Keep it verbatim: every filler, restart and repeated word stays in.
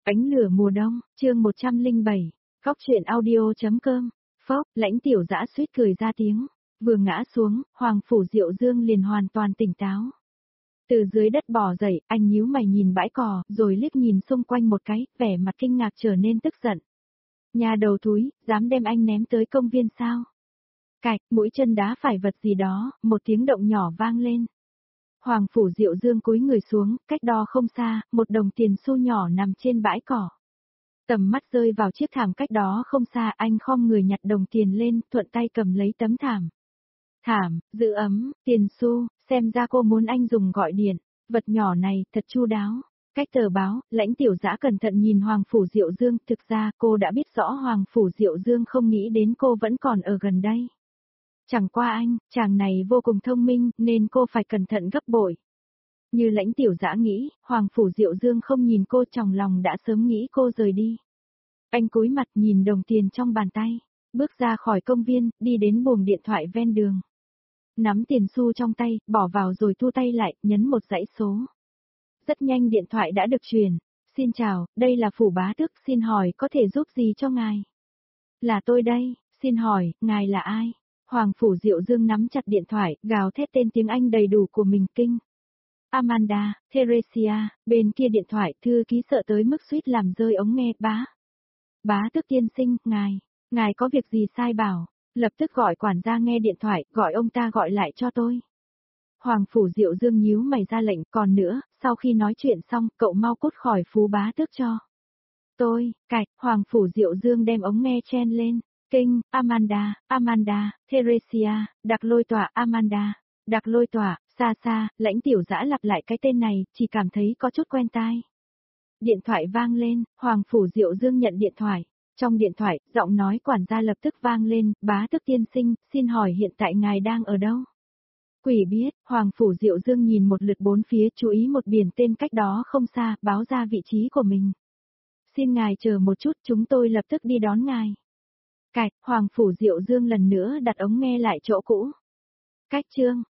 Ánh lửa mùa đông, chương một trăm lẻ bảy, Góc truyện audio.com, phốc, Lãnh Tiểu Dã suýt cười ra tiếng, vừa ngã xuống, Hoàng Phủ Diệu Dương liền hoàn toàn tỉnh táo. Từ dưới đất bò dậy, anh nhíu mày nhìn bãi cỏ, rồi liếc nhìn xung quanh một cái, vẻ mặt kinh ngạc trở nên tức giận. Nhà đầu thúi, dám đem anh ném tới công viên sao? Cạch, mũi chân đá phải vật gì đó, một tiếng động nhỏ vang lên. Hoàng Phủ Diệu Dương cúi người xuống, cách đó không xa, một đồng tiền xu nhỏ nằm trên bãi cỏ. Tầm mắt rơi vào chiếc thảm cách đó không xa, anh khom người nhặt đồng tiền lên, thuận tay cầm lấy tấm thảm. Thảm, giữ ấm, tiền xu, xem ra cô muốn anh dùng gọi điện, vật nhỏ này, thật chu đáo. Cách tờ báo, Lãnh Tiểu Dã cẩn thận nhìn Hoàng Phủ Diệu Dương, thực ra cô đã biết rõ Hoàng Phủ Diệu Dương không nghĩ đến cô vẫn còn ở gần đây. Chẳng qua anh, chàng này vô cùng thông minh, nên cô phải cẩn thận gấp bội. Như Lãnh Tiểu Dã nghĩ, Hoàng Phủ Diệu Dương không nhìn cô, trong lòng đã sớm nghĩ cô rời đi. Anh cúi mặt nhìn đồng tiền trong bàn tay, bước ra khỏi công viên, đi đến buồng điện thoại ven đường. Nắm tiền xu trong tay, bỏ vào rồi thu tay lại, nhấn một dãy số. Rất nhanh điện thoại đã được truyền. Xin chào, đây là Phủ Bá Tước, xin hỏi có thể giúp gì cho ngài? Là tôi đây, xin hỏi, ngài là ai? Hoàng Phủ Diệu Dương nắm chặt điện thoại, gào thét tên tiếng Anh đầy đủ của mình kinh. Amanda, Theresia, bên kia điện thoại, thư ký sợ tới mức suýt làm rơi ống nghe, bá. Bá Tước tiên sinh, ngài, ngài có việc gì sai bảo, lập tức gọi quản gia nghe điện thoại, gọi ông ta gọi lại cho tôi. Hoàng Phủ Diệu Dương nhíu mày ra lệnh, còn nữa, sau khi nói chuyện xong, cậu mau cút khỏi Phú Bá Tước cho. Tôi, cạch, Hoàng Phủ Diệu Dương đem ống nghe chen lên. Kinh, Amanda, Amanda, Theresia, Đặc Lôi Tỏa, Amanda, Đặc Lôi Tỏa, xa xa, Lãnh Tiểu Dã lặp lại cái tên này, chỉ cảm thấy có chút quen tai. Điện thoại vang lên, Hoàng Phủ Diệu Dương nhận điện thoại. Trong điện thoại, giọng nói quản gia lập tức vang lên, Bá Tước tiên sinh, xin hỏi hiện tại ngài đang ở đâu? Quỷ biết, Hoàng Phủ Diệu Dương nhìn một lượt bốn phía, chú ý một biển tên cách đó không xa, báo ra vị trí của mình. Xin ngài chờ một chút, chúng tôi lập tức đi đón ngài. Cạch, Hoàng Phủ Diệu Dương lần nữa đặt ống nghe lại chỗ cũ. Cách chương,